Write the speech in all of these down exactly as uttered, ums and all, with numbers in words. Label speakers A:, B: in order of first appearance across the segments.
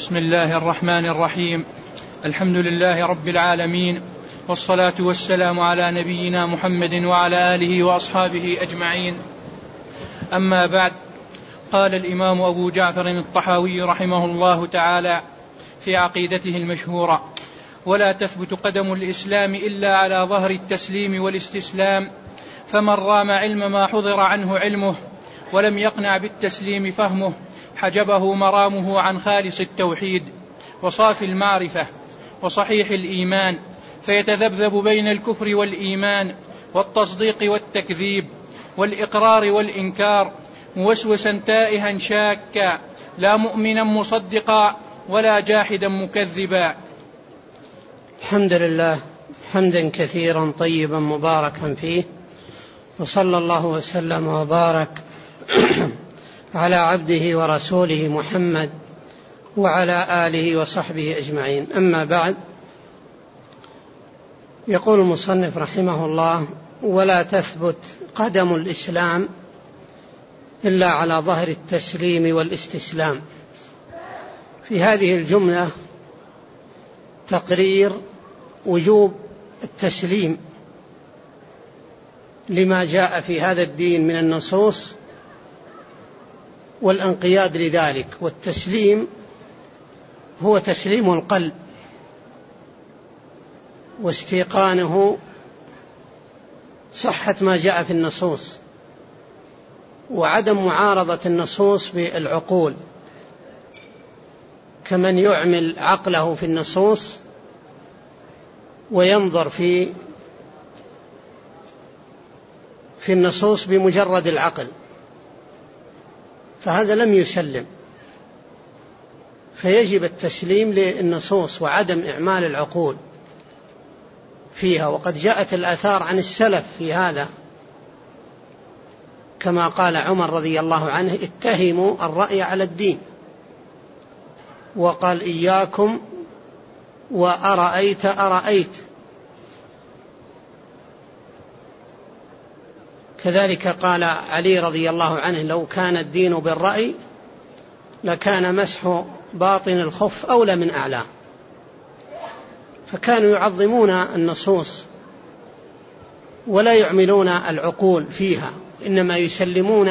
A: بسم الله الرحمن الرحيم. الحمد لله رب العالمين، والصلاة والسلام على نبينا محمد وعلى آله وأصحابه أجمعين. أما بعد، قال الإمام أبو جعفر الطحاوي رحمه الله تعالى في عقيدته المشهورة: ولا تثبت قدم الإسلام إلا على ظهر التسليم والاستسلام، فمن رام علم ما حضر عنه علمه ولم يقنع بالتسليم فهمه حجبه مرامه عن خالص التوحيد وصافي المعرفة وصحيح الإيمان، فيتذبذب بين الكفر والإيمان والتصديق والتكذيب والإقرار والإنكار، موسوسا تائها شاكا، لا مؤمنا مصدقا ولا جاحدا مكذبا.
B: الحمد لله حمدا كثيرا طيبا مباركا فيه، وصلى الله وسلم وبارك على عبده ورسوله محمد وعلى آله وصحبه أجمعين. أما بعد، يقول المصنف رحمه الله: ولا تثبت قدم الإسلام إلا على ظهر التسليم والاستسلام. في هذه الجملة تقرير وجوب التسليم لما جاء في هذا الدين من النصوص والانقياد لذلك. والتسليم هو تسليم القلب واستيقانه صحة ما جاء في النصوص، وعدم معارضة النصوص بالعقول، كمن يعمل عقله في النصوص وينظر في في النصوص بمجرد العقل، فهذا لم يسلم. فيجب التسليم للنصوص وعدم إعمال العقول فيها. وقد جاءت الآثار عن السلف في هذا، كما قال عمر رضي الله عنه: اتهموا الرأي على الدين. وقال: إياكم وأرأيت أرأيت. كذلك قال علي رضي الله عنه: لو كان الدين بالرأي لكان مسح باطن الخف أولى من أعلاه. فكانوا يعظمون النصوص ولا يعملون العقول فيها، إنما يسلمون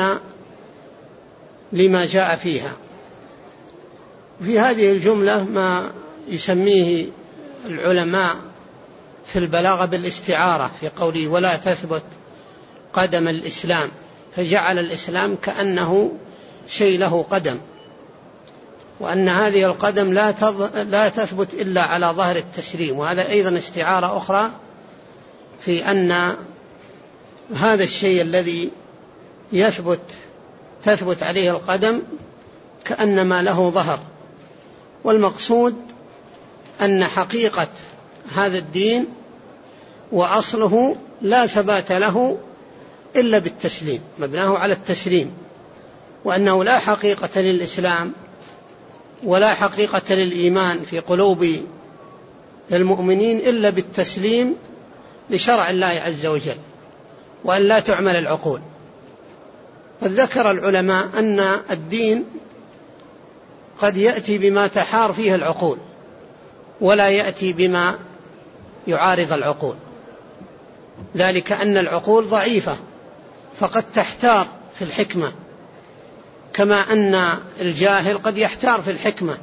B: لما جاء فيها. في هذه الجملة ما يسميه العلماء في البلاغة بالاستعارة، في قوله: ولا تثبت قدم الإسلام، فجعل الإسلام كأنه شيء له قدم، وأن هذه القدم لا لا تثبت إلا على ظهر التسليم. وهذا أيضا استعارة أخرى في أن هذا الشيء الذي يثبت تثبت عليه القدم كأنما له ظهر. والمقصود أن حقيقة هذا الدين وأصله لا ثبات له إلا بالتسليم، مبناه على التسليم، وأنه لا حقيقة للإسلام ولا حقيقة للإيمان في قلوب المؤمنين إلا بالتسليم لشرع الله عز وجل، وأن لا تعمل العقول. فذكر العلماء أن الدين قد يأتي بما تحار فيه العقول، ولا يأتي بما يعارض العقول، ذلك أن العقول ضعيفة فقد تحتار في الحكمة، كما أن الجاهل قد يحتار في الحكمة،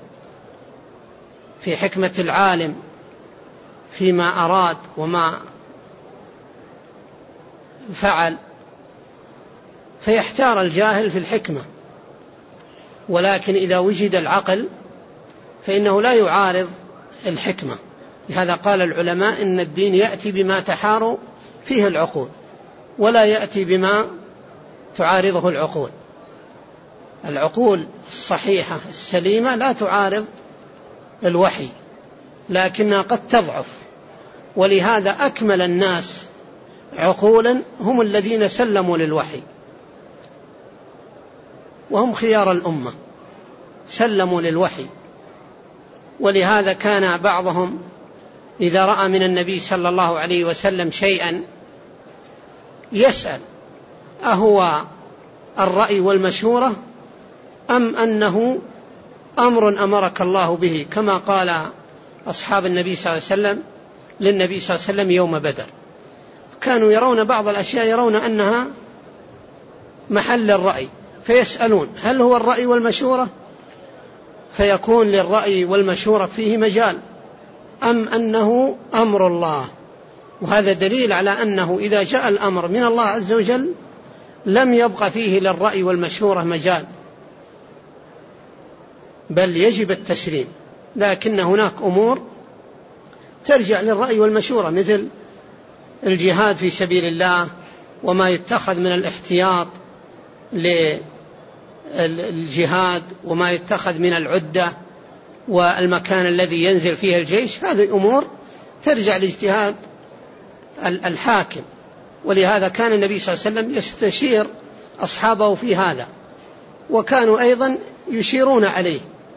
B: في حكمة العالم فيما أراد وما فعل، فيحتار الجاهل في الحكمة. ولكن إذا وجد العقل فإنه لا يعارض الحكمة. لهذا قال العلماء إن الدين يأتي بما تحار فيه العقول، ولا يأتي بما تعارضه العقول. العقول الصحيحة السليمة لا تعارض الوحي، لكنها قد تضعف. ولهذا أكمل الناس عقولا هم الذين سلموا للوحي، وهم خيار الأمة، سلموا للوحي. ولهذا كان بعضهم إذا رأى من النبي صلى الله عليه وسلم شيئا يسأل: أهو الرأي والمشورة أم أنه أمر أمرك الله به، كما قال أصحاب النبي صلى الله عليه وسلم للنبي صلى الله عليه وسلم يوم بدر، كانوا يرون بعض الأشياء يرون أنها محل الرأي، فيسألون هل هو الرأي والمشورة، فيكون للرأي والمشورة فيه مجال، أم أنه أمر الله. وهذا دليل على أنه إذا جاء الأمر من الله عز وجل لم يبق فيه للرأي والمشورة مجال، بل يجب التسليم. لكن هناك أمور ترجع للرأي والمشورة، مثل الجهاد في سبيل الله، وما يتخذ من الاحتياط للجهاد، وما يتخذ من العدة، والمكان الذي ينزل فيه الجيش، هذه أمور ترجع لاجتهاد الحاكم. ولهذا كان النبي صلى الله عليه وسلم يستشير أصحابه في هذا، وكانوا أيضا يشيرون عليه.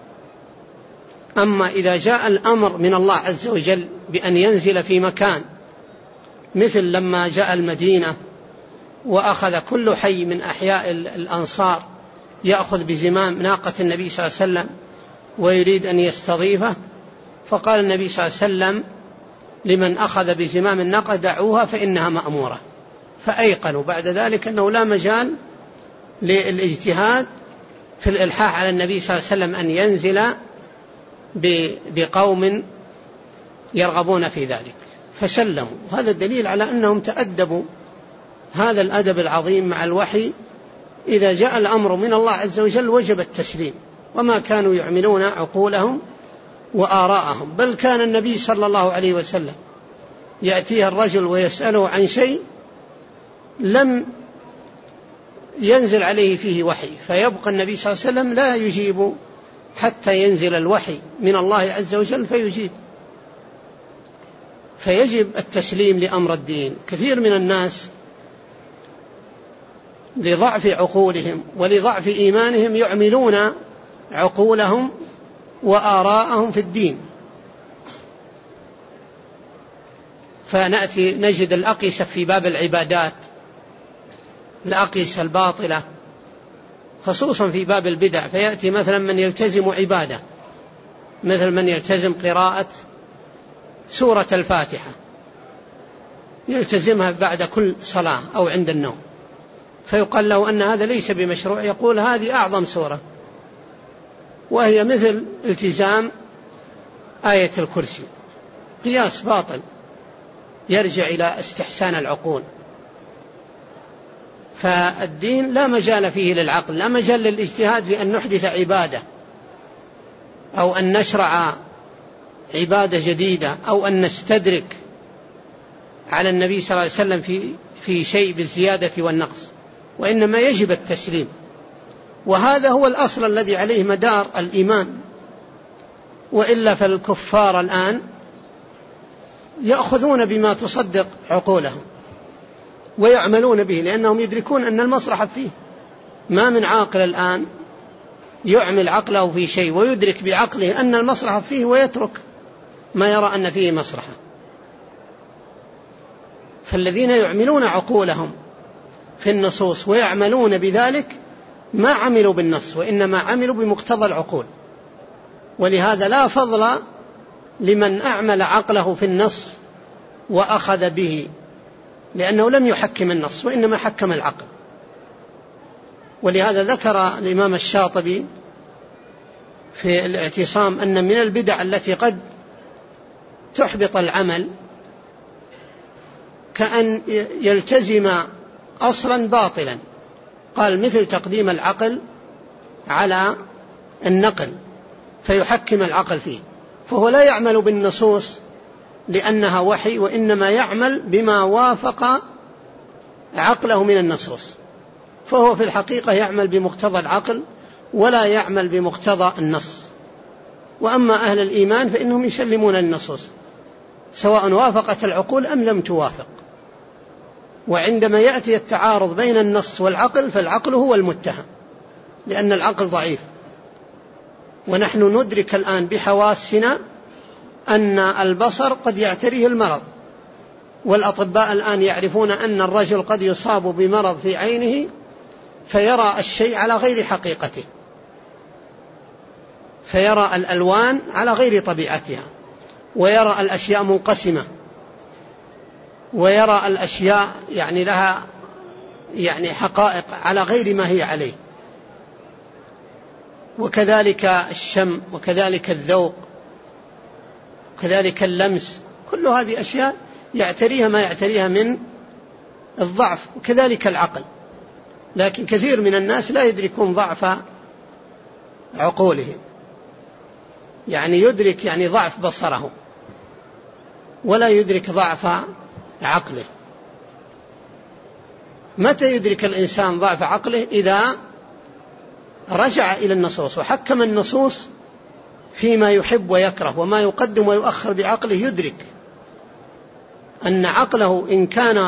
B: أما إذا جاء الأمر من الله عز وجل بأن ينزل في مكان، مثل لما جاء المدينة وأخذ كل حي من أحياء الأنصار يأخذ بزمام ناقة النبي صلى الله عليه وسلم ويريد أن يستضيفه، فقال النبي صلى الله عليه وسلم لمن أخذ بزمام الناقة دعوها فإنها مأمورة. فأيقنوا بعد ذلك أنه لا مجال للاجتهاد في الإلحاح على النبي صلى الله عليه وسلم أن ينزل بقوم يرغبون في ذلك، فسلموا. هذا الدليل على أنهم تأدبوا هذا الأدب العظيم مع الوحي. إذا جاء الأمر من الله عز وجل وجب التسليم، وما كانوا يعملون عقولهم وآراءهم. بل كان النبي صلى الله عليه وسلم يأتيه الرجل ويسأله عن شيء لم ينزل عليه فيه وحي، فيبقى النبي صلى الله عليه وسلم لا يجيب حتى ينزل الوحي من الله عز وجل فيجيب. فيجب التسليم لأمر الدين. كثير من الناس لضعف عقولهم ولضعف إيمانهم يعملون عقولهم وآراءهم في الدين، فنأتي نجد الأقيسة في باب العبادات، الأقيسة الباطلة خصوصا في باب البدع، فيأتي مثلا من يلتزم عبادة، مثل من يلتزم قراءة سورة الفاتحة، يلتزمها بعد كل صلاة أو عند النوم، فيقال له أن هذا ليس بمشروع، يقول هذه أعظم سورة، وهي مثل التزام آية الكرسي. قياس باطل يرجع إلى استحسان العقول. فالدين لا مجال فيه للعقل، لا مجال للاجتهاد في أن نحدث عبادة أو أن نشرع عبادة جديدة أو أن نستدرك على النبي صلى الله عليه وسلم في في شيء بالزيادة والنقص، وإنما يجب التسليم. وهذا هو الأصل الذي عليه مدار الإيمان. وإلا فالكفار الآن يأخذون بما تصدق عقولهم ويعملون به، لأنهم يدركون أن المصلحة فيه. ما من عاقل الآن يعمل عقله في شيء ويدرك بعقله أن المصلحة فيه ويترك ما يرى أن فيه مصلحة. فالذين يعملون عقولهم في النصوص ويعملون بذلك ما عملوا بالنص، وإنما عملوا بمقتضى العقول. ولهذا لا فضل لمن أعمل عقله في النص وأخذ به، لأنه لم يحكم النص وإنما حكم العقل. ولهذا ذكر الإمام الشاطبي في الاعتصام أن من البدع التي قد تحبط العمل كأن يلتزم أصلا باطلا، قال مثل تقديم العقل على النقل فيحكم العقل فيه، فهو لا يعمل بالنصوص لأنها وحي، وإنما يعمل بما وافق عقله من النصوص، فهو في الحقيقة يعمل بمقتضى العقل ولا يعمل بمقتضى النص. وأما أهل الإيمان فإنهم يسلمون النصوص سواء وافقت العقول أم لم توافق. وعندما يأتي التعارض بين النص والعقل فالعقل هو المتهم، لأن العقل ضعيف. ونحن ندرك الآن بحواسنا أن البصر قد يعتريه المرض، والأطباء الآن يعرفون أن الرجل قد يصاب بمرض في عينه فيرى الشيء على غير حقيقته، فيرى الألوان على غير طبيعتها، ويرى الأشياء منقسمة، ويرى الأشياء يعني لها يعني حقائق على غير ما هي عليه. وكذلك الشم، وكذلك الذوق، وكذلك اللمس، كل هذه أشياء يعتريها ما يعتريها من الضعف. وكذلك العقل، لكن كثير من الناس لا يدركون ضعف عقولهم، يعني يدرك يعني ضعف بصره ولا يدرك ضعف عقله. متى يدرك الإنسان ضعف عقله؟ إذا رجع إلى النصوص وحكم النصوص فيما يحب ويكره وما يقدم ويؤخر بعقله، يدرك أن عقله إن كان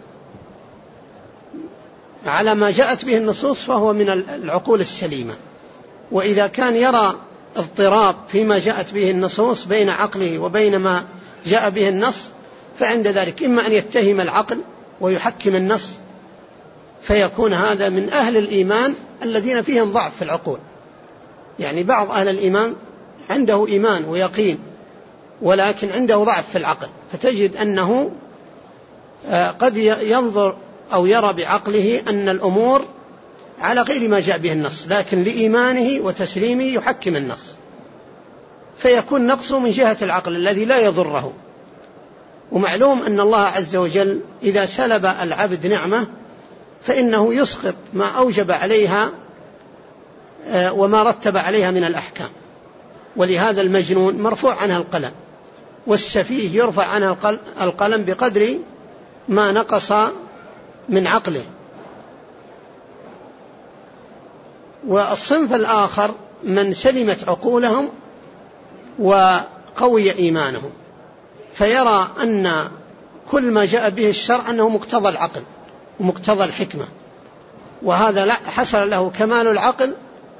B: على ما جاءت به النصوص فهو من العقول السليمة، وإذا كان يرى اضطراب فيما جاءت به النصوص بين عقله وبين ما جاء به النص، فعند ذلك إما أن يتهم العقل ويحكم النص، فيكون هذا من أهل الإيمان الذين فيهم ضعف في العقول. يعني بعض أهل الإيمان عنده إيمان ويقين ولكن عنده ضعف في العقل، فتجد أنه قد ينظر أو يرى بعقله أن الأمور على غير ما جاء به النص، لكن لإيمانه وتسليمه يحكم النص، فيكون نقصه من جهة العقل الذي لا يضره. ومعلوم أن الله عز وجل إذا سلب العبد نعمة فإنه يسقط ما أوجب عليها وما رتب عليها من الأحكام. ولهذا المجنون مرفوع عنها القلم، والسفيه يرفع عنها القلم بقدر ما نقص من عقله. والصنف الآخر من سلمت عقولهم وقوي إيمانهم، فيرى أن كل ما جاء به الشرع أنه مقتضى العقل ومقتضى الحكمة، وهذا لا حصل له كمال العقل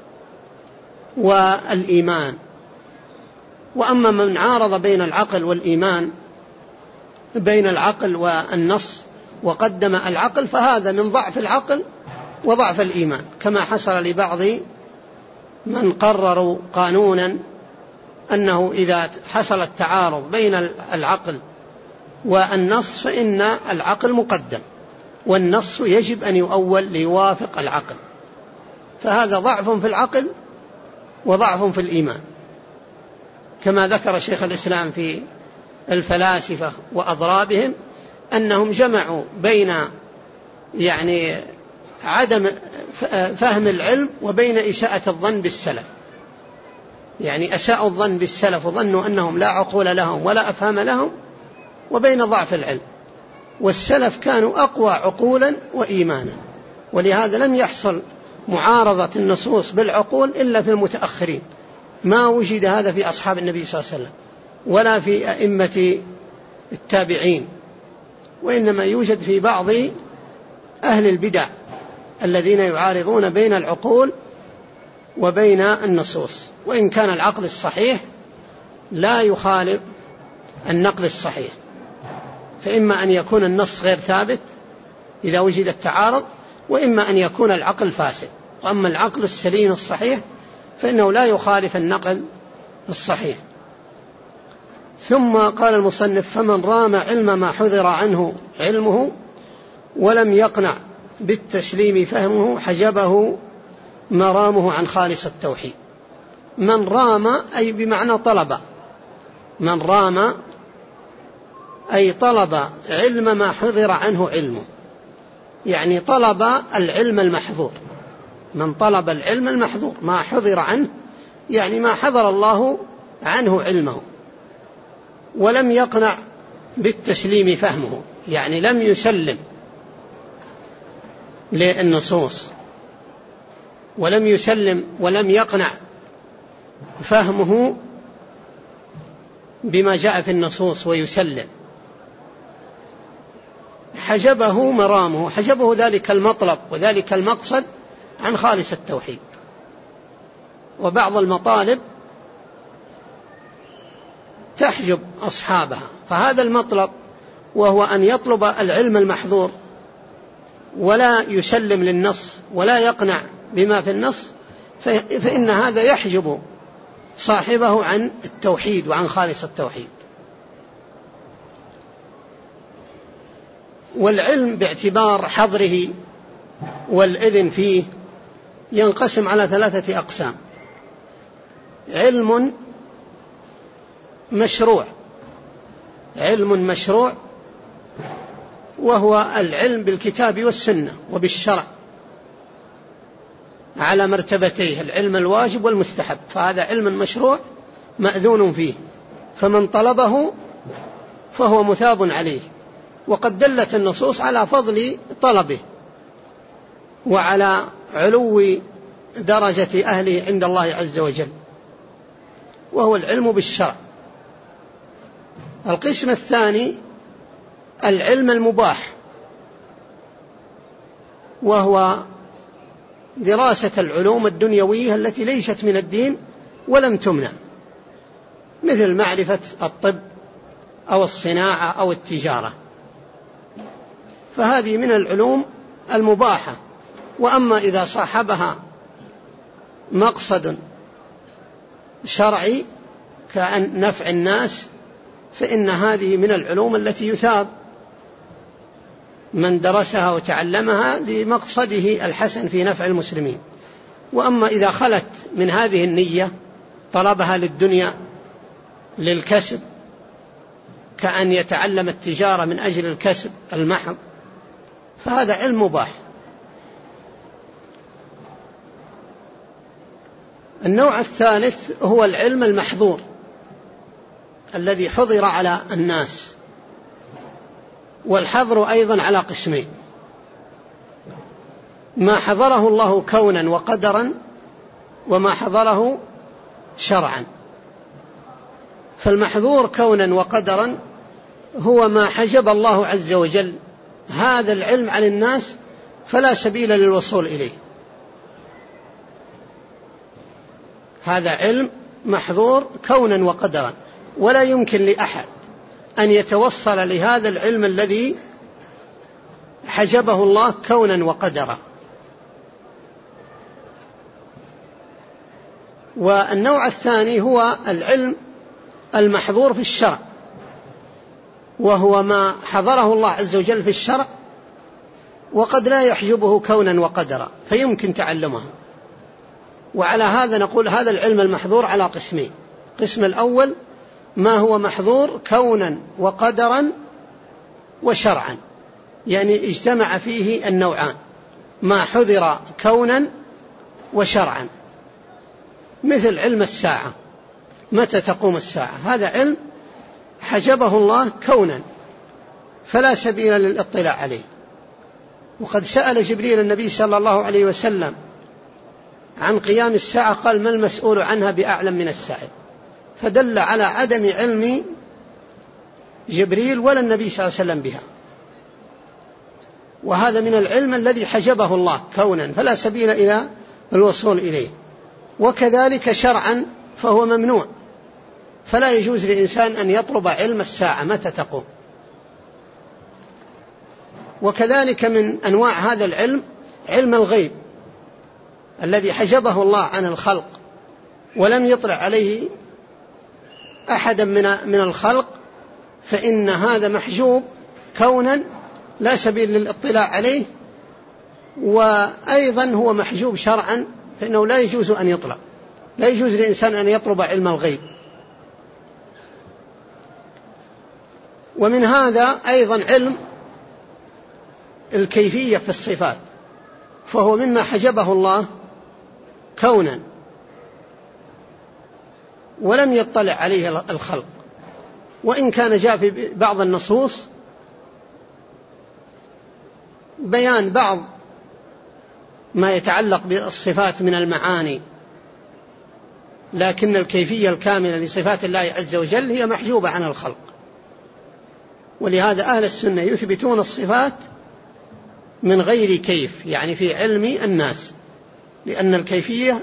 B: والإيمان. وأما من عارض بين العقل والإيمان، بين العقل والنص، وقدم العقل، فهذا من ضعف العقل وضعف الإيمان، كما حصل لبعض من قرروا قانونا أنه إذا حصل التعارض بين العقل والنص فإن العقل مقدم، والنص يجب أن يؤول ليوافق العقل، فهذا ضعف في العقل وضعف في الإيمان. كما ذكر شيخ الإسلام في الفلاسفة وأضرابهم أنهم جمعوا بين يعني عدم فهم العلم وبين إساءة الظن بالسلف، يعني أساءوا الظن بالسلف وظنوا أنهم لا عقول لهم ولا أفهام لهم، وبين ضعف العلم. والسلف كانوا أقوى عقولا وإيمانا، ولهذا لم يحصل معارضة النصوص بالعقول إلا في المتأخرين، ما وجد هذا في أصحاب النبي صلى الله عليه وسلم ولا في أئمة التابعين، وإنما يوجد في بعض أهل البدع الذين يعارضون بين العقول وبين النصوص، وإن كان العقل الصحيح لا يخالف النقل الصحيح، فإما أن يكون النص غير ثابت إذا وجد التعارض، وإما أن يكون العقل فاسد. وأما العقل السليم الصحيح فإنه لا يخالف النقل الصحيح. ثم قال المصنف: فمن رام علم ما حذر عنه علمه ولم يقنع بالتسليم فهمه حجبه مرامه عن خالص التوحيد. من رام أي بمعنى طلب، من رام أي طلب علم ما حذر عنه علمه، يعني طلب العلم المحظور. من طلب العلم المحظور ما حذر عنه، يعني ما حذر الله عنه علمه. ولم يقنع بالتسليم فهمه، يعني لم يسلم للنصوص، ولم يسلم ولم يقنع فهمه بما جاء في النصوص ويسلم. حجبه مرامه، حجبه ذلك المطلب وذلك المقصد عن خالص التوحيد. وبعض المطالب تحجب أصحابها، فهذا المطلب وهو أن يطلب العلم المحظور ولا يسلم للنص ولا يقنع بما في النص، فإن هذا يحجب صاحبه عن التوحيد وعن خالص التوحيد. والعلم باعتبار حظره والإذن فيه ينقسم على ثلاثة أقسام: علم مشروع، علم مشروع وهو العلم بالكتاب والسنة وبالشرع على مرتبتيه، العلم الواجب والمستحب، فهذا علم مشروع مأذون فيه، فمن طلبه فهو مثاب عليه، وقد دلت النصوص على فضل طلبه وعلى علو درجة أهله عند الله عز وجل، وهو العلم بالشرع. القسم الثاني العلم المباح، وهو دراسة العلوم الدنيوية التي ليست من الدين ولم تمنع، مثل معرفة الطب أو الصناعة أو التجارة، فهذه من العلوم المباحة. وأما إذا صاحبها مقصد شرعي كأن نفع الناس فإن هذه من العلوم التي يثاب من درسها وتعلمها لمقصده الحسن في نفع المسلمين. وأما إذا خلت من هذه النية طلبها للدنيا للكسب كأن يتعلم التجارة من أجل الكسب المحض فهذا علم مباح. النوع الثالث هو العلم المحظور الذي حضر على الناس، والحظر أيضا على قسمين: ما حضره الله كونا وقدرا، وما حضره شرعا. فالمحظور كونا وقدرا هو ما حجب الله عز وجل هذا العلم عن الناس فلا سبيل للوصول إليه، هذا علم محظور كونا وقدرا، ولا يمكن لأحد أن يتوصل لهذا العلم الذي حجبه الله كونا وقدرا. والنوع الثاني هو العلم المحظور في الشرع، وهو ما حضره الله عز وجل في الشرع وقد لا يحجبه كونا وقدرا فيمكن تعلمه. وعلى هذا نقول هذا العلم المحظور على قسمين: قسم الأول ما هو محظور كونا وقدرا وشرعا، يعني اجتمع فيه النوعان، ما حذر كونا وشرعا، مثل علم الساعة، متى تقوم الساعة، هذا علم حجبه الله كونا فلا سبيل للاطلاع عليه. وقد سأل جبريل النبي صلى الله عليه وسلم عن قيام الساعة قال: ما المسؤول عنها بأعلم من السائل، فدل على عدم علم جبريل ولا النبي صلى الله عليه وسلم بها. وهذا من العلم الذي حجبه الله كونا فلا سبيل إلى الوصول إليه. وكذلك شرعا فهو ممنوع، فلا يجوز للإنسان أن يطلب علم الساعة متى تقوم. وكذلك من أنواع هذا العلم علم الغيب الذي حجبه الله عن الخلق ولم يطلع عليه أحدا من الخلق، فإن هذا محجوب كونا لا سبيل للاطلاع عليه، وأيضا هو محجوب شرعا فإنه لا يجوز أن يطلع، لا يجوز للإنسان أن يطلب علم الغيب. ومن هذا أيضا علم الكيفية في الصفات، فهو مما حجبه الله كونا ولم يطلع عليه الخلق، وإن كان جاء في بعض النصوص بيان بعض ما يتعلق بالصفات من المعاني، لكن الكيفية الكاملة لصفات الله عز وجل هي محجوبة عن الخلق. ولهذا أهل السنة يثبتون الصفات من غير كيف، يعني في علم الناس، لأن الكيفية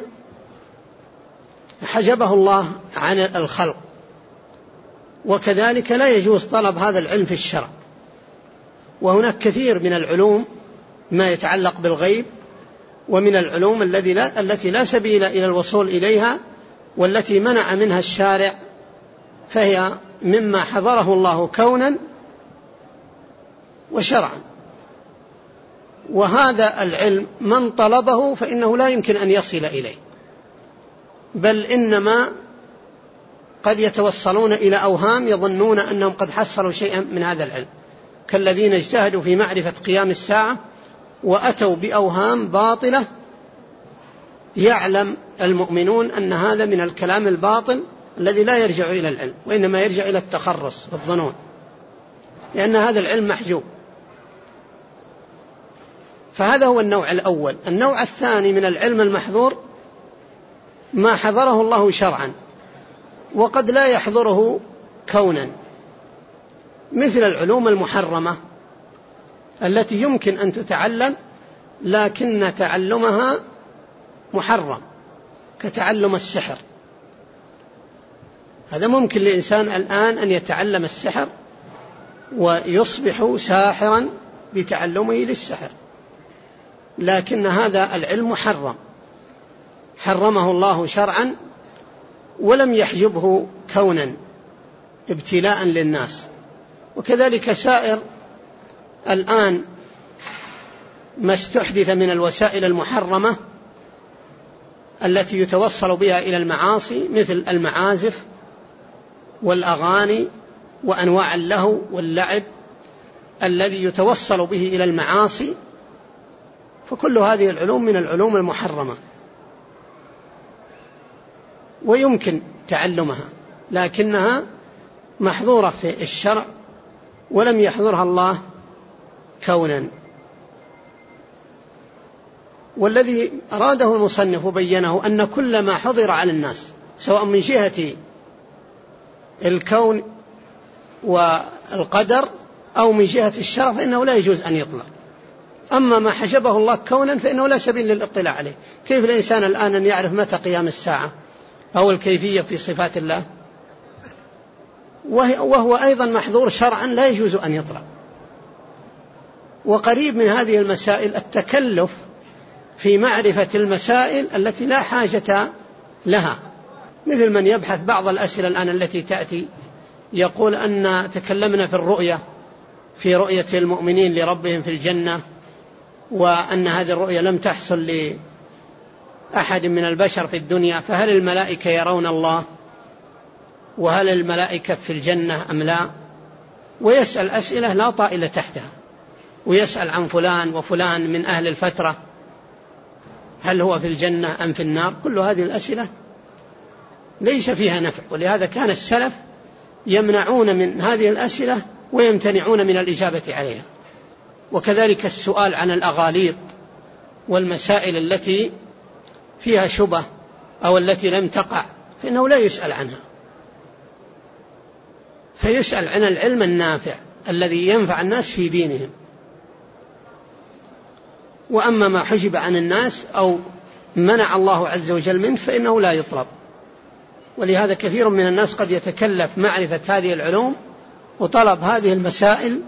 B: حجبه الله عن الخلق. وكذلك لا يجوز طلب هذا العلم في الشرع. وهناك كثير من العلوم ما يتعلق بالغيب، ومن العلوم التي لا, التي لا سبيل إلى الوصول إليها والتي منع منها الشارع فهي مما حضره الله كونا وشرعا. وهذا العلم من طلبه فإنه لا يمكن أن يصل إليه، بل إنما قد يتوصلون إلى أوهام يظنون أنهم قد حصلوا شيئا من هذا العلم، كالذين اجتهدوا في معرفة قيام الساعة وأتوا بأوهام باطلة يعلم المؤمنون أن هذا من الكلام الباطل الذي لا يرجع إلى العلم، وإنما يرجع إلى التخرص والظنون، لأن هذا العلم محجوب. فهذا هو النوع الأول. النوع الثاني من العلم المحظور ما حضره الله شرعا وقد لا يحضره كونا، مثل العلوم المحرمة التي يمكن أن تتعلم لكن تعلمها محرم، كتعلم السحر. هذا ممكن لإنسان الآن أن يتعلم السحر ويصبح ساحرا بتعلمه للسحر، لكن هذا العلم محرم، حرمه الله شرعا ولم يحجبه كونا ابتلاء للناس. وكذلك سائر الآن ما استحدث من الوسائل المحرمة التي يتوصل بها إلى المعاصي، مثل المعازف والأغاني وأنواع اللهو واللعب الذي يتوصل به إلى المعاصي، فكل هذه العلوم من العلوم المحرمة ويمكن تعلمها، لكنها محظورة في الشرع ولم يحظرها الله كونا. والذي أراده المصنف وبينه أن كل ما حضر على الناس سواء من جهة الكون والقدر أو من جهة الشرع فإنه لا يجوز أن يطلع. أما ما حجبه الله كونا فإنه لا سبيل للاطلاع عليه. كيف الإنسان الآن أن يعرف متى قيام الساعة أو الكيفية في صفات الله؟ وهو أيضا محظور شرعا لا يجوز أن يطلع. وقريب من هذه المسائل التكلف في معرفة المسائل التي لا حاجة لها، مثل من يبحث بعض الأسئلة الآن التي تأتي يقول أن تكلمنا في الرؤية في رؤية المؤمنين لربهم في الجنة، وأن هذه الرؤية لم تحصل لأحد من البشر في الدنيا، فهل الملائكة يرون الله؟ وهل الملائكة في الجنة أم لا؟ ويسأل أسئلة لا طائل تحتها، ويسأل عن فلان وفلان من أهل الفترة هل هو في الجنة أم في النار. كل هذه الأسئلة ليس فيها نفع، ولهذا كان السلف يمنعون من هذه الأسئلة ويمتنعون من الإجابة عليها. وكذلك السؤال عن الأغاليط والمسائل التي فيها شبه أو التي لم تقع فإنه لا يسأل عنها، فيسأل عن العلم النافع الذي ينفع الناس في دينهم. وأما ما حجب عن الناس أو منع الله عز وجل منه فإنه لا يطلب. ولهذا كثير من الناس قد يتكلف معرفة هذه العلوم وطلب هذه المسائل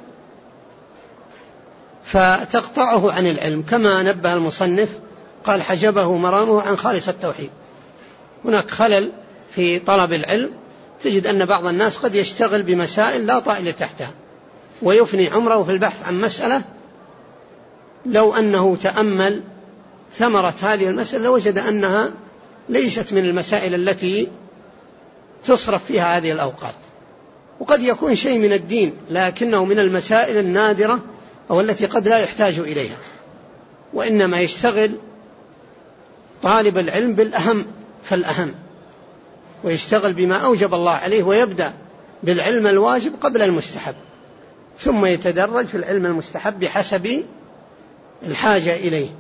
B: فتقطعه عن العلم، كما نبه المصنف قال حجبه مرامه عن خالص التوحيد. هناك خلل في طلب العلم، تجد أن بعض الناس قد يشتغل بمسائل لا طائل تحتها ويفني عمره في البحث عن مسألة لو أنه تأمل ثمرة هذه المسألة لوجد أنها ليست من المسائل التي تصرف فيها هذه الأوقات. وقد يكون شيء من الدين لكنه من المسائل النادرة أو التي قد لا يحتاج إليها، وإنما يشتغل طالب العلم بالأهم فالأهم، ويشتغل بما أوجب الله عليه ويبدأ بالعلم الواجب قبل المستحب، ثم يتدرج في العلم المستحب بحسب الحاجة إليه.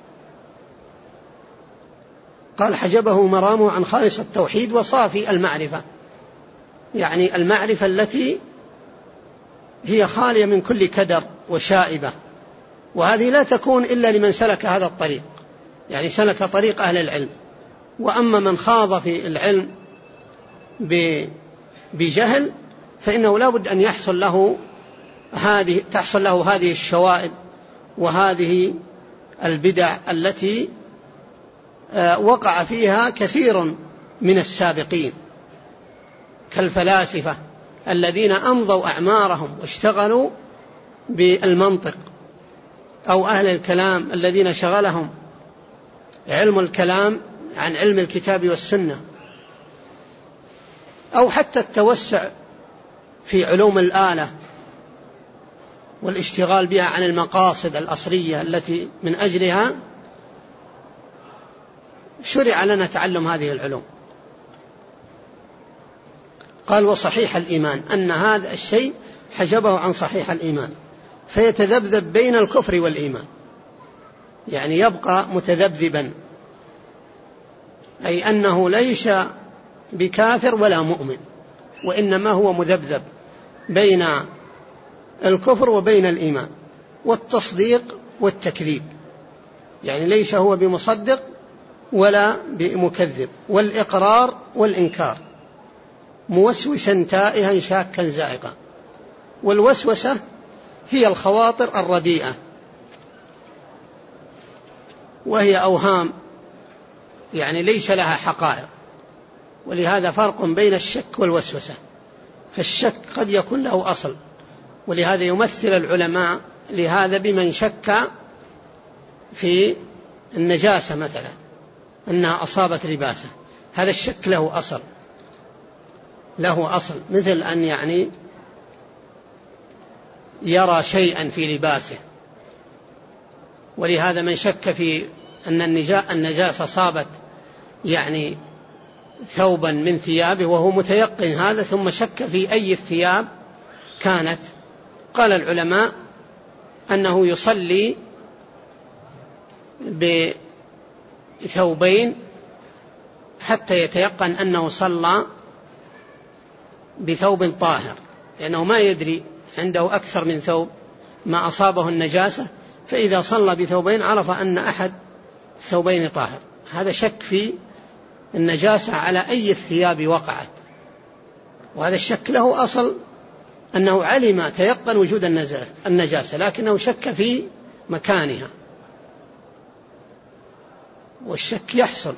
B: قال حجبه مرامه عن خالص التوحيد وصافي المعرفة، يعني المعرفة التي هي خالية من كل كدر وشائبة، وهذه لا تكون إلا لمن سلك هذا الطريق، يعني سلك طريق أهل العلم. وأما من خاض في العلم بجهل فإنه لا بد أن يحصل له هذه تحصل له هذه الشوائب وهذه البدع التي وقع فيها كثير من السابقين كالفلاسفة الذين أمضوا أعمارهم واشتغلوا بالمنطق، أو أهل الكلام الذين شغلهم علم الكلام عن علم الكتاب والسنة، أو حتى التوسع في علوم الآلة والاشتغال بها عن المقاصد الأصلية التي من أجلها شرع لنا تعلم هذه العلوم. قال وصحيح الإيمان، أن هذا الشيء حجبه عن صحيح الإيمان فيتذبذب بين الكفر والإيمان، يعني يبقى متذبذبا، أي أنه ليس بكافر ولا مؤمن، وإنما هو مذبذب بين الكفر وبين الإيمان والتصديق والتكذيب، يعني ليس هو بمصدق ولا بمكذب، والإقرار والإنكار، موسوسا تائها شاكا زائقا. والوسوسة هي الخواطر الرديئة، وهي أوهام يعني ليس لها حقائق، ولهذا فرق بين الشك والوسوسة. فالشك قد يكون له أصل، ولهذا يمثل العلماء لهذا بمن شك في النجاسة مثلا أنها أصابت لباسه، هذا الشك له أصل، له أصل مثل أن يعني يرى شيئا في لباسه. ولهذا من شك في أن النجاسة صابت يعني ثوبا من ثيابه وهو متيقن هذا، ثم شك في أي الثياب كانت، قال العلماء أنه يصلي بثوبين حتى يتيقن أنه صلى بثوب طاهر، لأنه ما يدري، عنده أكثر من ثوب ما أصابه النجاسة، فإذا صلى بثوبين عرف أن أحد الثوبين طاهر. هذا شك في النجاسة على أي الثياب وقعت، وهذا الشك له أصل أنه علم تيقن وجود النجاسة، لكنه شك في مكانها. والشك يحصل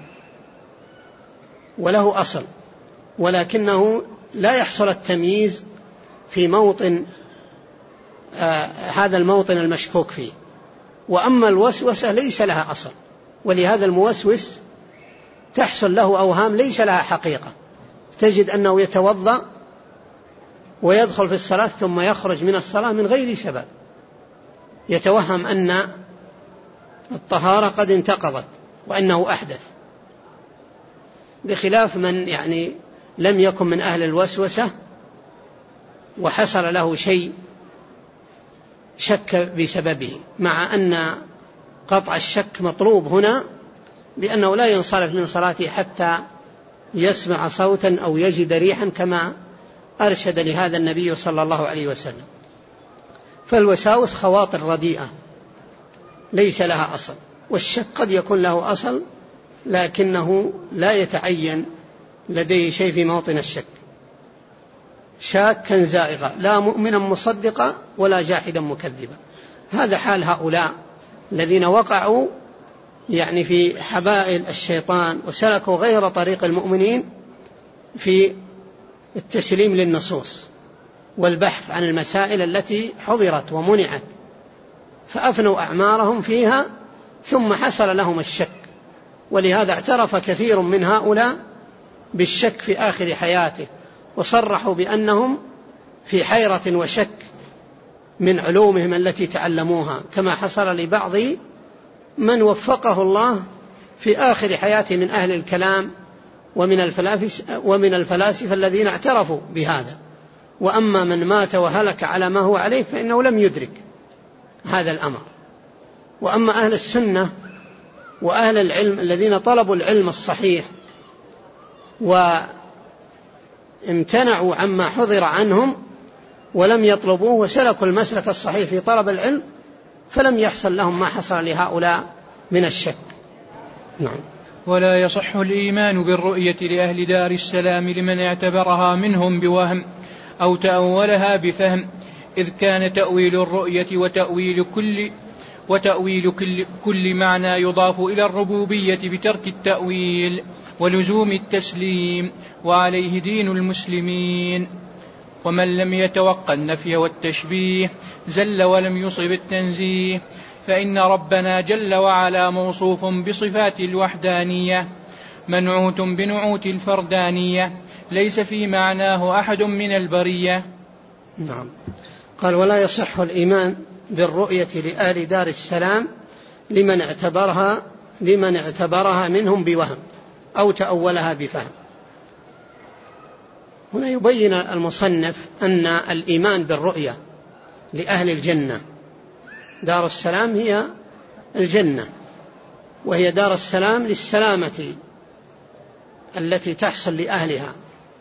B: وله أصل، ولكنه لا يحصل التمييز في موطن آه هذا الموطن المشكوك فيه. وأما الوسوسة ليس لها أصل، ولهذا الموسوس تحصل له أوهام ليس لها حقيقة. تجد أنه يتوضأ ويدخل في الصلاة ثم يخرج من الصلاة من غير سبب، يتوهم أن الطهارة قد انتقضت وأنه أحدث، بخلاف من يعني لم يكن من أهل الوسوسة وحصل له شيء شك بسببه، مع أن قطع الشك مطلوب هنا، بأنه لا ينصرف من صلاته حتى يسمع صوتا أو يجد ريحا، كما أرشد لهذا النبي صلى الله عليه وسلم. فالوساوس خواطر رديئة ليس لها أصل، والشك قد يكون له أصل لكنه لا يتعين لديه شيء في موطن الشك. شاكا زائغا، لا مؤمنا مصدقا ولا جاحدا مكذبا. هذا حال هؤلاء الذين وقعوا يعني في حبائل الشيطان وسلكوا غير طريق المؤمنين في التسليم للنصوص والبحث عن المسائل التي حضرت ومنعت، فأفنوا أعمارهم فيها ثم حصل لهم الشك. ولهذا اعترف كثير من هؤلاء بالشك في آخر حياته، وصرحوا بأنهم في حيرة وشك من علومهم التي تعلموها، كما حصل لبعض من وفقه الله في آخر حياته من أهل الكلام ومن الفلاسفة, ومن الفلاسفة الذين اعترفوا بهذا. وأما من مات وهلك على ما هو عليه فإنه لم يدرك هذا الأمر. وأما أهل السنة وأهل العلم الذين طلبوا العلم الصحيح وامتنعوا عما حضر عنهم ولم يطلبوه وسلكوا المسلك الصحيح في طلب العلم، فلم يحصل لهم ما حصل لهؤلاء من الشك. نعم.
A: ولا يصح الإيمان بالرؤية لأهل دار السلام لمن اعتبرها منهم بوهم أو تأولها بفهم، إذ كان تأويل الرؤية وتأويل كل وتأويل كل, كل معنى يضاف إلى الربوبية بترك التأويل، ولزوم التسليم، وعليه دين المسلمين. ومن لم يتوقع النفي والتشبيه زل ولم يصب التنزيه، فإن ربنا جل وعلا موصوف بصفات الوحدانية منعوت بنعوت الفردانية، ليس في معناه أحد من البرية.
B: نعم. قال: ولا يصح الإيمان بالرؤية لآل دار السلام لمن اعتبرها لمن اعتبرها منهم بوهم أو تأولها بفهم. هنا يبين المصنف أن الإيمان بالرؤية لأهل الجنة، دار السلام هي الجنة، وهي دار السلام للسلامة التي تحصل لأهلها،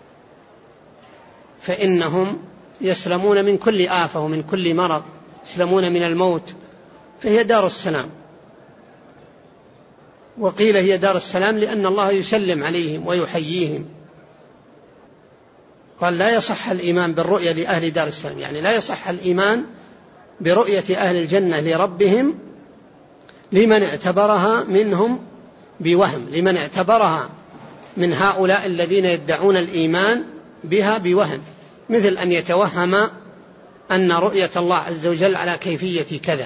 B: فإنهم يسلمون من كل آفة ومن كل مرض، يسلمون من الموت، فهي دار السلام. وقيل هي دار السلام لأن الله يسلم عليهم ويحييهم. قال: لا يصح الإيمان بالرؤية لأهل دار السلام، يعني لا يصح الإيمان برؤية أهل الجنة لربهم لمن اعتبرها منهم بوهم، لمن اعتبرها من هؤلاء الذين يدعون الإيمان بها بوهم، مثل أن يتوهم أن رؤية الله عز وجل على كيفية كذا،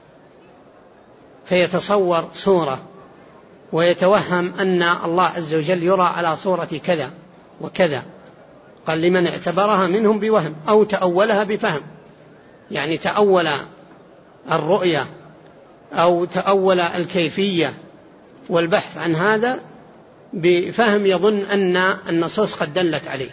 B: فيتصور صورة، ويتوهم أن الله عز وجل يرى على صورة كذا وكذا. قال: لمن اعتبرها منهم بوهم أو تأولها بفهم، يعني تأول الرؤية أو تأول الكيفية والبحث عن هذا بفهم يظن أن النصوص قد دلت عليه.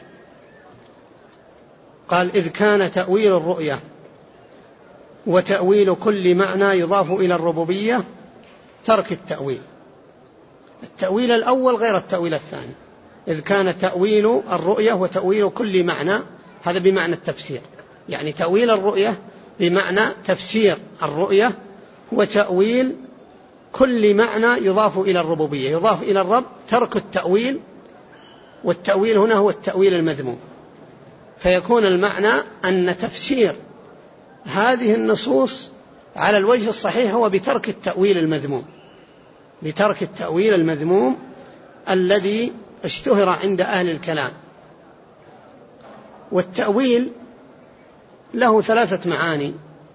B: قال: إذ كان تأويل الرؤية وتأويل كل معنى يضاف إلى الربوبية ترك التأويل. التأويل الأول غير التأويل الثاني. إذ كان تأويل الرؤية وتأويل كل معنى، هذا بمعنى التفسير، يعني تأويل الرؤية بمعنى تفسير الرؤية، وتأويل كل معنى يضاف إلى الربوبية، يضاف إلى الرب، ترك التأويل. والتأويل هنا هو التأويل المذموم، فيكون المعنى أن تفسير هذه النصوص على الوجه الصحيح هو بترك التأويل المذموم، بترك التأويل المذموم الذي اشتهر عند أهل الكلام. والتأويل له ثلاثة معاني.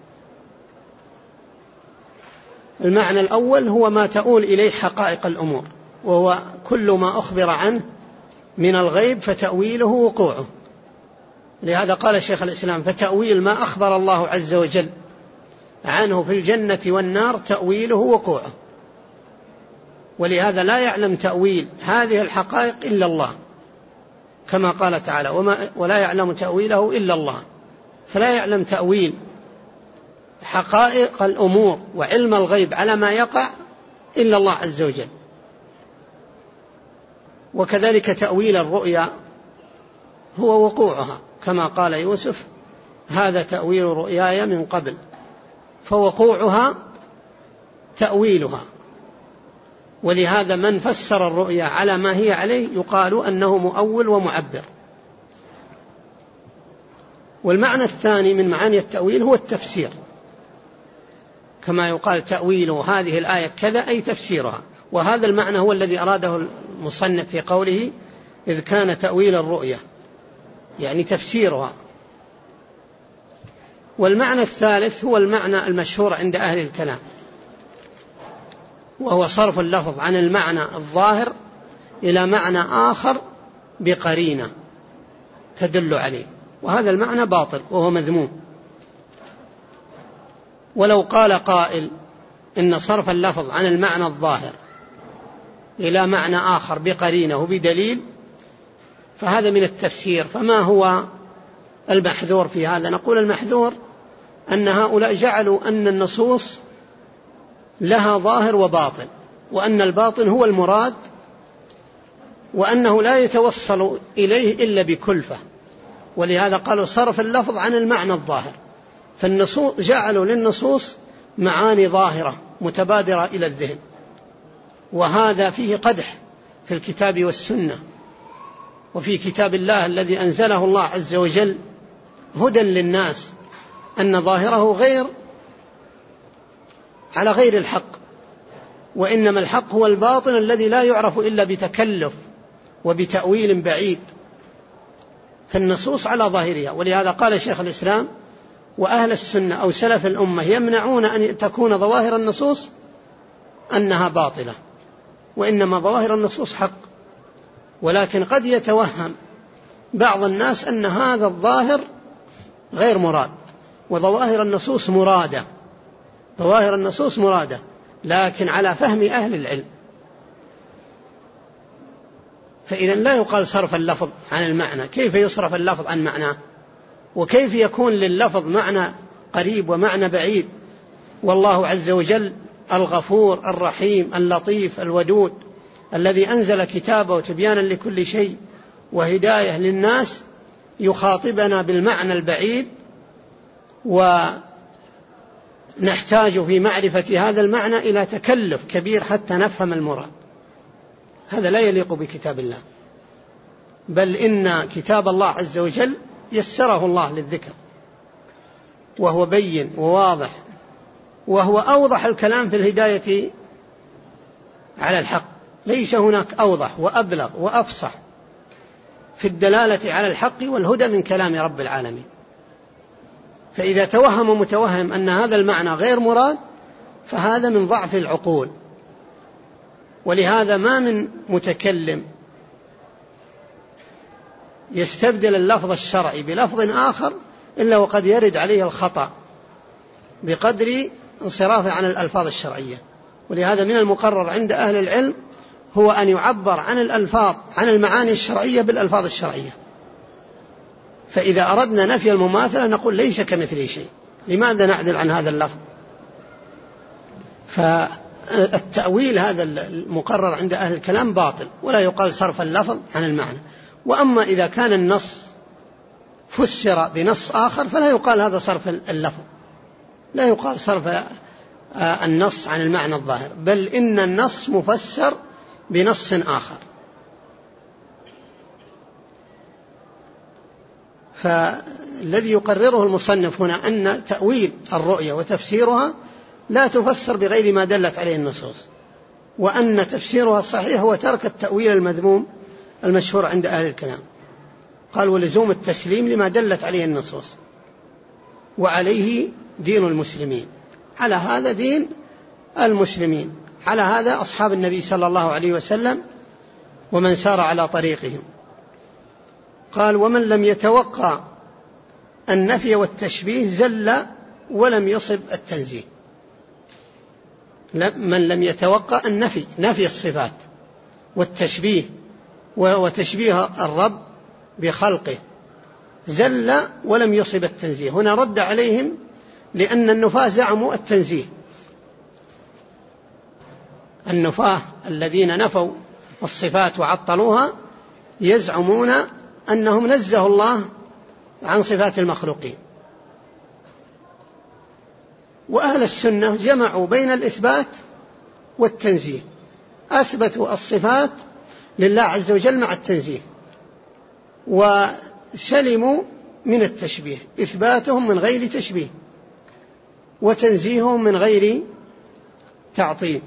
B: المعنى الأول هو ما تؤول إليه حقائق الأمور، وهو كل ما أخبر عنه من الغيب فتأويله وقوعه. لهذا قال شيخ الإسلام: فتأويل ما أخبر الله عز وجل عنه في الجنة والنار تأويله وقوعه. ولهذا لا يعلم تأويل هذه الحقائق إلا الله، كما قال تعالى: وما ولا يعلم تأويله إلا الله. فلا يعلم تأويل حقائق الأمور وعلم الغيب على ما يقع إلا الله عز وجل. وكذلك تأويل الرؤيا هو وقوعها، كما قال يوسف: هذا تأويل رؤياي من قبل. فوقوعها تأويلها. ولهذا من فسر الرؤيا على ما هي عليه يقال أنه مؤول ومعبر. والمعنى الثاني من معاني التأويل هو التفسير، كما يقال تأويل هذه الآية كذا، أي تفسيرها. وهذا المعنى هو الذي أراده المصنف في قوله: إذ كان تأويل الرؤيا، يعني تفسيرها. والمعنى الثالث هو المعنى المشهور عند أهل الكلام، وهو صرف اللفظ عن المعنى الظاهر إلى معنى آخر بقرينة تدل عليه، وهذا المعنى باطل وهو مذموم. ولو قال قائل إن صرف اللفظ عن المعنى الظاهر إلى معنى آخر بقرينة وبدليل فهذا من التفسير. فما هو المحذور في هذا؟ نقول المحذور أن هؤلاء جعلوا أن النصوص لها ظاهر وباطن، وأن الباطن هو المراد، وأنه لا يتوصل إليه إلا بكلفة. ولهذا قالوا صرف اللفظ عن المعنى الظاهر. فالنصوص جعلوا للنصوص معاني ظاهرة متبادرة إلى الذهن، وهذا فيه قدح في الكتاب والسنة وفي كتاب الله الذي أنزله الله عز وجل هدى للناس، أن ظاهره غير على غير الحق، وإنما الحق هو الباطن الذي لا يعرف إلا بتكلف وبتأويل بعيد، فالنصوص على ظاهرها. ولهذا قال شيخ الإسلام: وأهل السنة أو سلف الأمة يمنعون أن تكون ظواهر النصوص أنها باطلة، وإنما ظواهر النصوص حق، ولكن قد يتوهم بعض الناس أن هذا الظاهر غير مراد، وظواهر النصوص مرادة، ظواهر النصوص مرادة لكن على فهم أهل العلم. فإذا لا يقال صرف اللفظ عن المعنى. كيف يصرف اللفظ عن معناه؟ وكيف يكون لللفظ معنى قريب ومعنى بعيد؟ والله عز وجل الغفور الرحيم اللطيف الودود الذي أنزل كتابه تبيانا لكل شيء وهداية للناس يخاطبنا بالمعنى البعيد، ونحتاج في معرفة هذا المعنى إلى تكلف كبير حتى نفهم المراد. هذا لا يليق بكتاب الله، بل إن كتاب الله عز وجل يسره الله للذكر، وهو بين وواضح، وهو أوضح الكلام في الهداية على الحق. ليس هناك أوضح وأبلغ وأفصح في الدلالة على الحق والهدى من كلام رب العالمين. فإذا توهم متوهم أن هذا المعنى غير مراد فهذا من ضعف العقول. ولهذا ما من متكلم يستبدل اللفظ الشرعي بلفظ آخر إلا وقد يرد عليه الخطأ بقدر انصرافه عن الألفاظ الشرعية. ولهذا من المقرر عند أهل العلم هو أن يعبر عن الألفاظ عن المعاني الشرعية بالألفاظ الشرعية. فإذا أردنا نفي المماثلة نقول ليس كمثله شيء. لماذا نعدل عن هذا اللفظ؟ فالتأويل هذا المقرر عند أهل الكلام باطل، ولا يقال صرف اللفظ عن المعنى. وأما إذا كان النص فسر بنص آخر فلا يقال هذا صرف اللفظ، لا يقال صرف النص عن المعنى الظاهر، بل إن النص مفسر بنص آخر. فالذي يقرره المصنف هنا أن تأويل الرؤية وتفسيرها لا تفسر بغير ما دلت عليه النصوص، وأن تفسيرها الصحيح هو ترك التأويل المذموم المشهور عند أهل الكلام. قال: ولزوم التسليم لما دلت عليه النصوص، وعليه دين المسلمين. على هذا دين المسلمين، على هذا أصحاب النبي صلى الله عليه وسلم ومن سار على طريقهم. قال: ومن لم يتوقع النفي والتشبيه زل ولم يصب التنزيه. من لم يتوقع النفي، نفي الصفات، والتشبيه وتشبيه الرب بخلقه، زل ولم يصب التنزيه. هنا رد عليهم لأن النفاة زعموا التنزيه. النفاة الذين نفوا الصفات وعطلوها يزعمون أنهم نزهوا الله عن صفات المخلوقين. وأهل السنة جمعوا بين الإثبات والتنزيه، أثبتوا الصفات لله عز وجل مع التنزيه، وسلموا من التشبيه، إثباتهم من غير تشبيه وتنزيههم من غير تعطيل.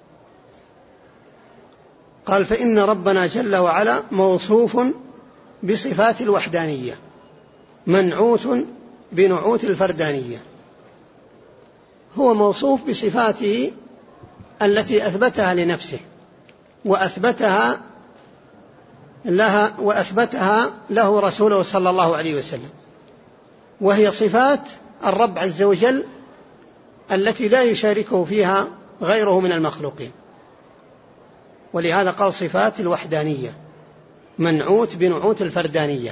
B: قال: فإن ربنا جل وعلا موصوف بصفات الوحدانية منعوت بنعوت الفردانية. هو موصوف بصفاته التي أثبتها لنفسه وأثبتها لها وأثبتها له رسوله صلى الله عليه وسلم، وهي صفات الرب عز وجل التي لا يشاركه فيها غيره من المخلوقين. ولهذا قال صفات الوحدانية منعوت بنعوت الفردانية.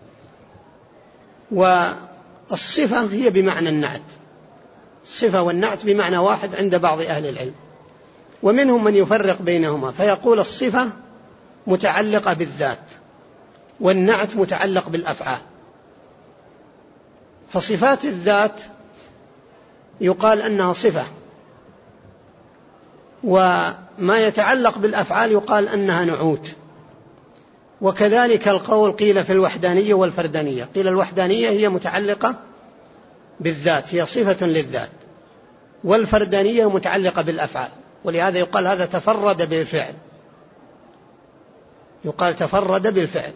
B: والصفة هي بمعنى النعت، الصفة والنعت بمعنى واحد عند بعض أهل العلم، ومنهم من يفرق بينهما فيقول الصفة متعلقة بالذات والنعت متعلق بالأفعال. فصفات الذات يقال أنها صفة، وما يتعلق بالأفعال يقال أنها نعوت. وكذلك القول قيل في الوحدانية والفردانية، قيل الوحدانية هي متعلقة بالذات، هي صفة للذات، والفردانية متعلقة بالأفعال، ولهذا يقال هذا تفرد بالفعل. يقال تفرد بالفعل،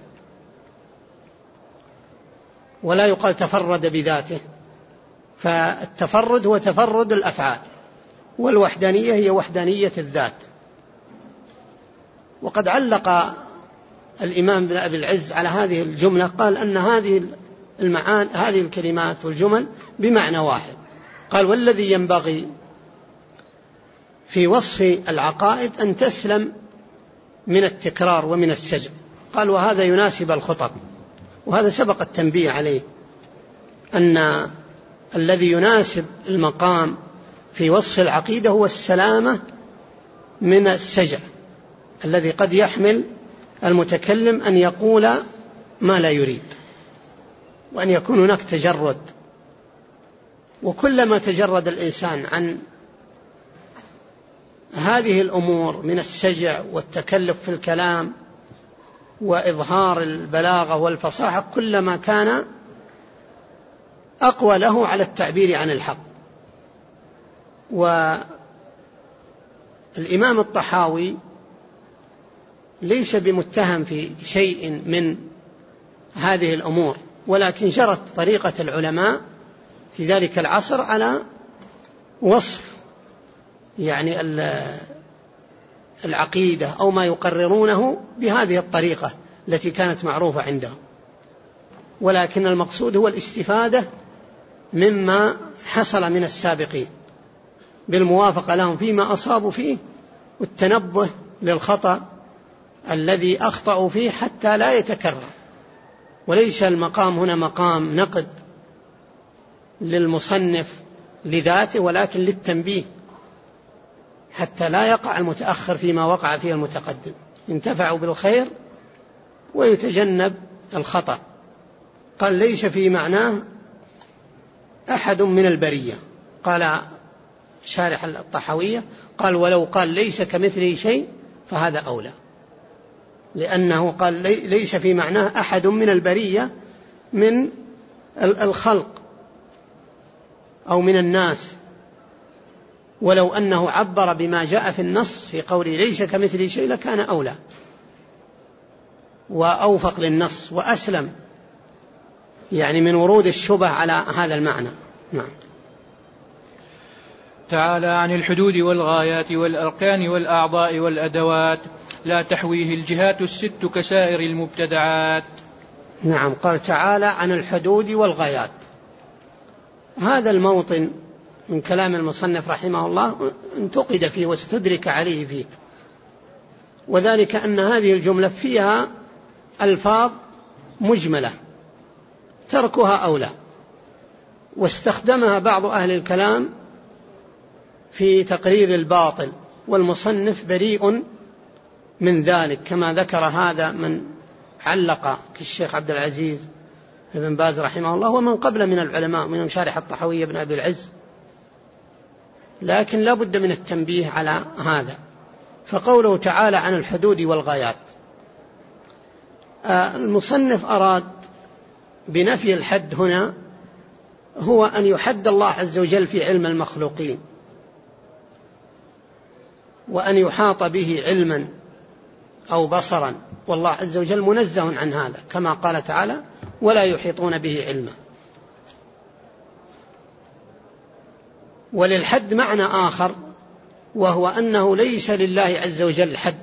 B: ولا يقال تفرد بذاته. فالتفرد هو تفرد الأفعال، والوحدانية هي وحدانية الذات. وقد علق الإمام بن أبي العز على هذه الجملة، قال أن هذه المعاني هذه الكلمات والجمل بمعنى واحد. قال: والذي ينبغي في وصف العقائد أن تسلم من التكرار ومن السجع. قال: وهذا يناسب الخطب، وهذا سبق التنبيه عليه، أن الذي يناسب المقام في وصف العقيدة هو السلامة من السجع الذي قد يحمل المتكلم أن يقول ما لا يريد، وأن يكون هناك تجرد. وكلما تجرد الإنسان عن هذه الأمور من السجع والتكلف في الكلام وإظهار البلاغة والفصاحة، كلما كان أقوى له على التعبير عن الحق. والإمام الطحاوي ليس بمتهم في شيء من هذه الأمور، ولكن جرت طريقة العلماء في ذلك العصر على وصف يعني العقيدة أو ما يقررونه بهذه الطريقة التي كانت معروفة عندهم. ولكن المقصود هو الاستفادة مما حصل من السابقين بالموافقة لهم فيما أصابوا فيه، والتنبه للخطأ الذي أخطأوا فيه حتى لا يتكرر. وليس المقام هنا مقام نقد للمصنف لذاته، ولكن للتنبيه حتى لا يقع المتأخر فيما وقع فيه المتقدم، ينتفع بالخير ويتجنب الخطأ. قال: ليس في معناه أحد من البرية. قال شارح الطحاوية: قال: ولو قال ليس كمثله شيء فهذا أولى، لأنه قال ليس في معناه أحد من البرية من الخلق أو من الناس، ولو أنه عبر بما جاء في النص في قوله ليس كمثله شيء لكان أولى وأوفق للنص وأسلم، يعني من ورود الشبه على هذا المعنى. نعم.
A: تعالى عن الحدود والغايات والأركان والأعضاء والأدوات لا تحويه الجهات الست كسائر المبتدعات.
B: نعم. قال تعالى عن الحدود والغايات. هذا الموطن من كلام المصنف رحمه الله انتقد فيه واستدرك عليه فيه، وذلك أن هذه الجملة فيها ألفاظ مجملة تركها أولى، واستخدمها بعض أهل الكلام في تقرير الباطل، والمصنف بريء من ذلك، كما ذكر هذا من علق كالشيخ عبد العزيز بن باز رحمه الله، ومن قبل من العلماء منهم شارح الطحاوية بن أبي العز. لكن لا بد من التنبيه على هذا. فقوله تعالى عن الحدود والغايات، المصنف أراد بنفي الحد هنا هو أن يحد الله عز وجل في علم المخلوقين، وأن يحاط به علما أو بصرا، والله عز وجل منزه عن هذا، كما قال تعالى ولا يحيطون به علما. وللحد معنى آخر، وهو أنه ليس لله عز وجل حد،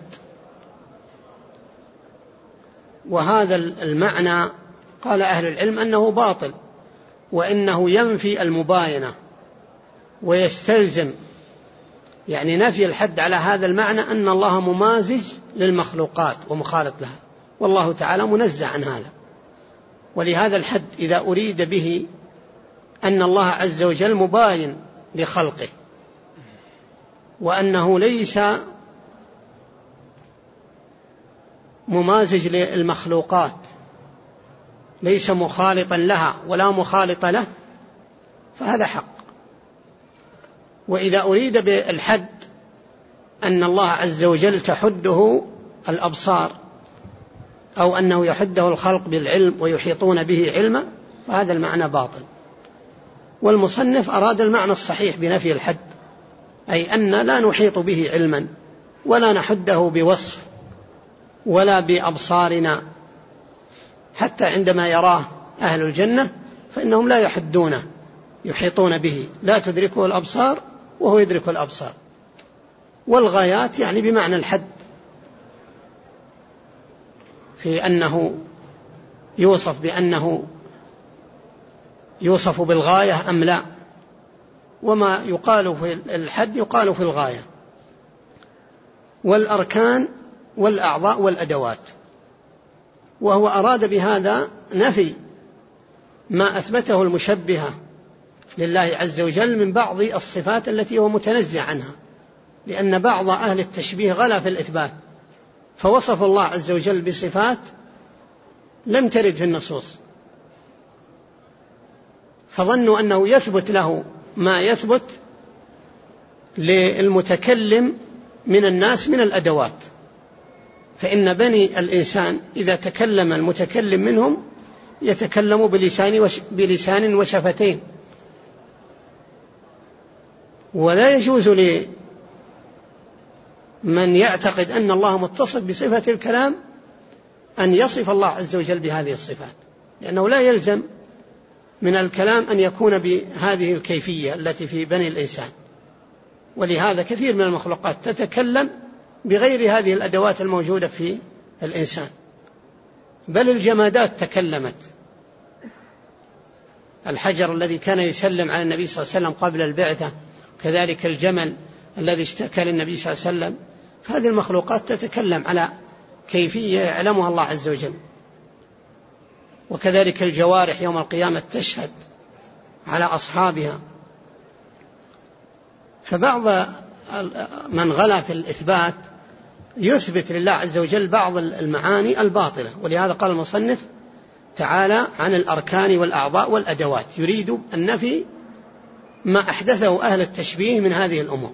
B: وهذا المعنى قال أهل العلم أنه باطل، وإنه ينفي المباينة ويستلزم يعني نفي الحد على هذا المعنى أن الله ممازج للمخلوقات ومخالط لها، والله تعالى منزه عن هذا. ولهذا الحد إذا أريد به أن الله عز وجل مباين لخلقه، وأنه ليس ممازج للمخلوقات، ليس مخالطا لها ولا مخالط له، فهذا حق. وإذا أريد بالحد أن الله عز وجل تحده الأبصار، أو أنه يحده الخلق بالعلم ويحيطون به علما، فهذا المعنى باطل. والمصنف أراد المعنى الصحيح بنفي الحد، أي أن لا نحيط به علما ولا نحده بوصف، ولا بأبصارنا، حتى عندما يراه أهل الجنة فإنهم لا يحدونه، يحيطون به، لا تدركه الأبصار وهو يدرك الأبصار. والغايات يعني بمعنى الحد، في أنه يوصف بأنه يوصف بالغاية أم لا، وما يقال في الحد يقال في الغاية. والأركان والأعضاء والأدوات، وهو أراد بهذا نفي ما أثبته المشبهة لله عز وجل من بعض الصفات التي هو متنزه عنها، لأن بعض أهل التشبيه غلا في الإثبات، فوصف الله عز وجل بصفات لم ترد في النصوص، فظنوا أنه يثبت له ما يثبت للمتكلم من الناس من الأدوات. فإن بني الإنسان إذا تكلم المتكلم منهم يتكلم بلسان, وش بلسان وشفتين، ولا يجوز لمن يعتقد أن الله متصف بصفة الكلام أن يصف الله عز وجل بهذه الصفات، لأنه لا يلزم من الكلام أن يكون بهذه الكيفية التي في بني الإنسان. ولهذا كثير من المخلوقات تتكلم بغير هذه الأدوات الموجودة في الإنسان، بل الجمادات تكلمت. الحجر الذي كان يسلم على النبي صلى الله عليه وسلم قبل البعثة، كذلك الجمل الذي اشتكى للنبي صلى الله عليه وسلم، فهذه المخلوقات تتكلم على كيفية يعلمها الله عز وجل. وكذلك الجوارح يوم القيامة تشهد على أصحابها. فبعض من غلا في الإثبات يثبت لله عز وجل بعض المعاني الباطلة، ولهذا قال المصنف تعالى عن الأركان والأعضاء والأدوات، يريد النفي ما أحدثه أهل التشبيه من هذه الأمور.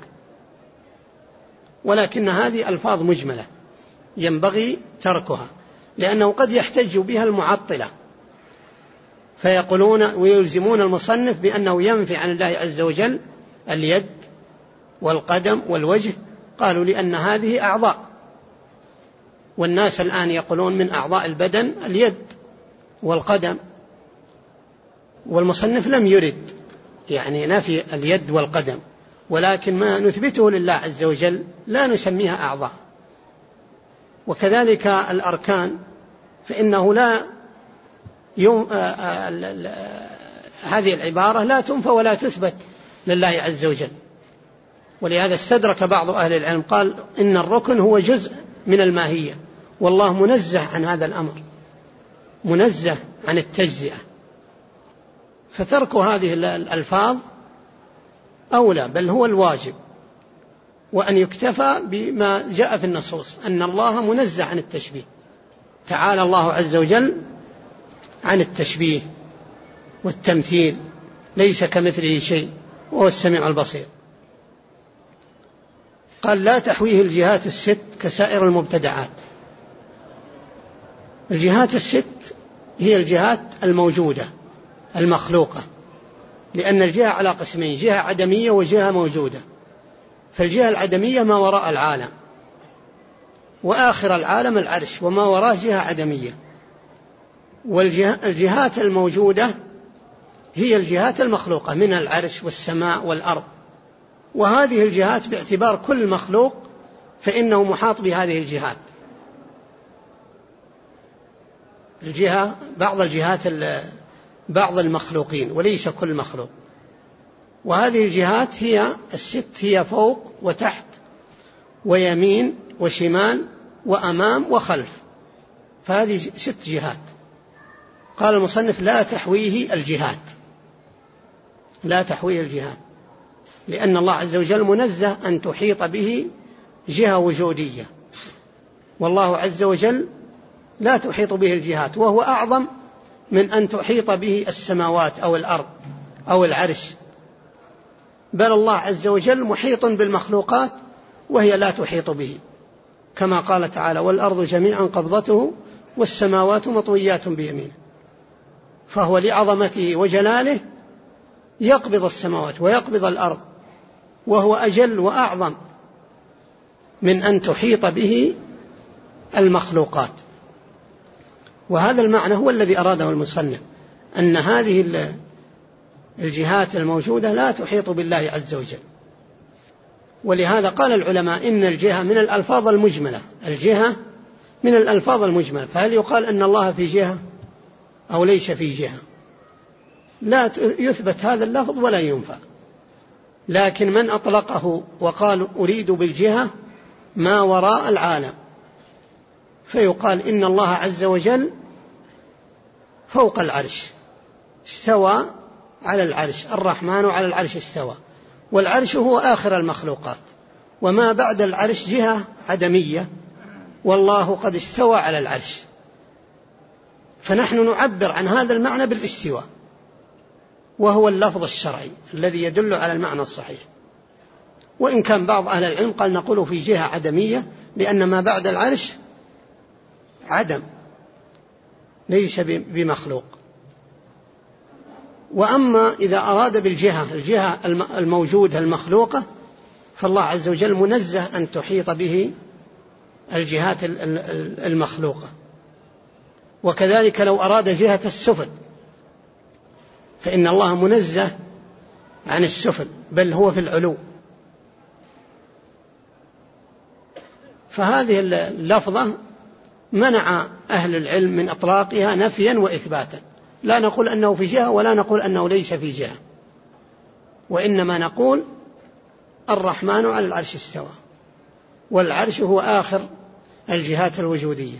B: ولكن هذه ألفاظ مجملة ينبغي تركها، لأنه قد يحتج بها المعطلة فيقولون ويلزمون المصنف بأنه ينفي عن الله عز وجل اليد والقدم والوجه، قالوا لأن هذه أعضاء، والناس الآن يقولون من أعضاء البدن اليد والقدم، والمصنف لم يرد يعني نفي اليد والقدم، ولكن ما نثبته لله عز وجل لا نسميها أعضاء. وكذلك الأركان، فإنه لا يوم هذه العبارة لا تنفى ولا تثبت لله عز وجل. ولهذا استدرك بعض أهل العلم قال إن الركن هو جزء من الماهية، والله منزه عن هذا الأمر، منزه عن التجزئة، فترك هذه الألفاظ أولى، بل هو الواجب، وأن يكتفى بما جاء في النصوص أن الله منزه عن التشبيه. تعالى الله عز وجل عن التشبيه والتمثيل، ليس كمثله شيء وهو السميع البصير. قال لا تحويه الجهات الست كسائر المبتدعات. الجهات الست هي الجهات الموجودة المخلوقة، لأن الجهة على قسمين، جهة عدمية وجهة موجودة. فالجهة العدمية ما وراء العالم، وآخر العالم العرش، وما وراء جهة عدمية. والجهات الموجودة هي الجهات المخلوقة من العرش والسماء والأرض، وهذه الجهات باعتبار كل مخلوق فإنه محاط بهذه الجهات. الجهة بعض الجهات بعض المخلوقين وليس كل مخلوق. وهذه الجهات هي الست، هي فوق وتحت ويمين وشمال وأمام وخلف، فهذه ست جهات. قال المصنف لا تحويه الجهات، لا تحويه الجهات، لأن الله عز وجل منزه أن تحيط به جهة وجودية، والله عز وجل لا تحيط به الجهات، وهو أعظم من أن تحيط به السماوات أو الأرض أو العرش، بل الله عز وجل محيط بالمخلوقات وهي لا تحيط به، كما قال تعالى والأرض جميعا قبضته والسماوات مطويات بيمينه. فهو لعظمته وجلاله يقبض السماوات ويقبض الأرض، وهو أجل وأعظم من أن تحيط به المخلوقات. وهذا المعنى هو الذي أراده المصنف، أن هذه الجهات الموجودة لا تحيط بالله عز وجل. ولهذا قال العلماء إن الجهة من الألفاظ المجملة، الجهة من الألفاظ المجملة، فهل يقال أن الله في جهة أو ليس في جهة؟ لا يثبت هذا اللفظ ولا ينفع. لكن من أطلقه وقال أريد بالجهة ما وراء العالم، فيقال إن الله عز وجل فوق العرش، استوى على العرش، الرحمن على العرش استوى، والعرش هو آخر المخلوقات، وما بعد العرش جهة عدمية، والله قد استوى على العرش. فنحن نعبر عن هذا المعنى بالاستواء، وهو اللفظ الشرعي الذي يدل على المعنى الصحيح. وإن كان بعض أهل العلم قال نقول في جهة عدمية، لأن ما بعد العرش عدم ليس بمخلوق. وأما إذا أراد بالجهة الجهة الموجودة المخلوقة، فالله عز وجل منزه أن تحيط به الجهات المخلوقة. وكذلك لو أراد جهة السفل، فإن الله منزه عن السفل، بل هو في العلو. فهذه اللفظة منع أهل العلم من إطلاقها نفيا وإثباتا، لا نقول أنه في جهة ولا نقول أنه ليس في جهة، وإنما نقول الرحمن على العرش استوى، والعرش هو آخر الجهات الوجودية.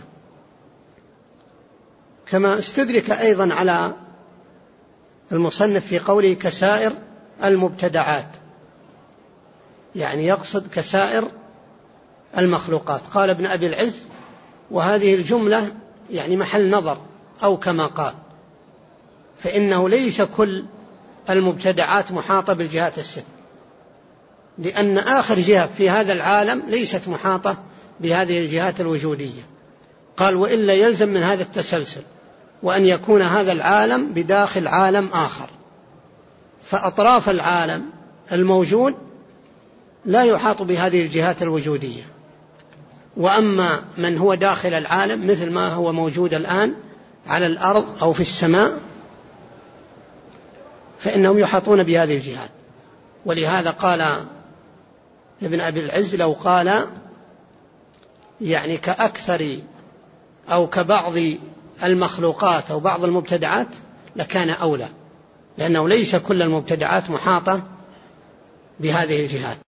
B: كما استدرك أيضا على المصنف في قوله كسائر المبتدعات، يعني يقصد كسائر المخلوقات. قال ابن أبي العز وهذه الجملة يعني محل نظر، أو كما قال، فإنه ليس كل المبتدعات محاطة بالجهات الست، لأن آخر جهة في هذا العالم ليست محاطة بهذه الجهات الوجودية. قال وإلا يلزم من هذا التسلسل وأن يكون هذا العالم بداخل عالم آخر، فأطراف العالم الموجود لا يحاط بهذه الجهات الوجودية. وأما من هو داخل العالم مثل ما هو موجود الآن على الأرض أو في السماء، فإنهم يحاطون بهذه الجهات. ولهذا قال ابن أبي العز لو قال يعني كأكثر أو كبعض المخلوقات أو بعض المبتدعات لكان أولى، لأنه ليس كل المبتدعات محاطة بهذه الجهات.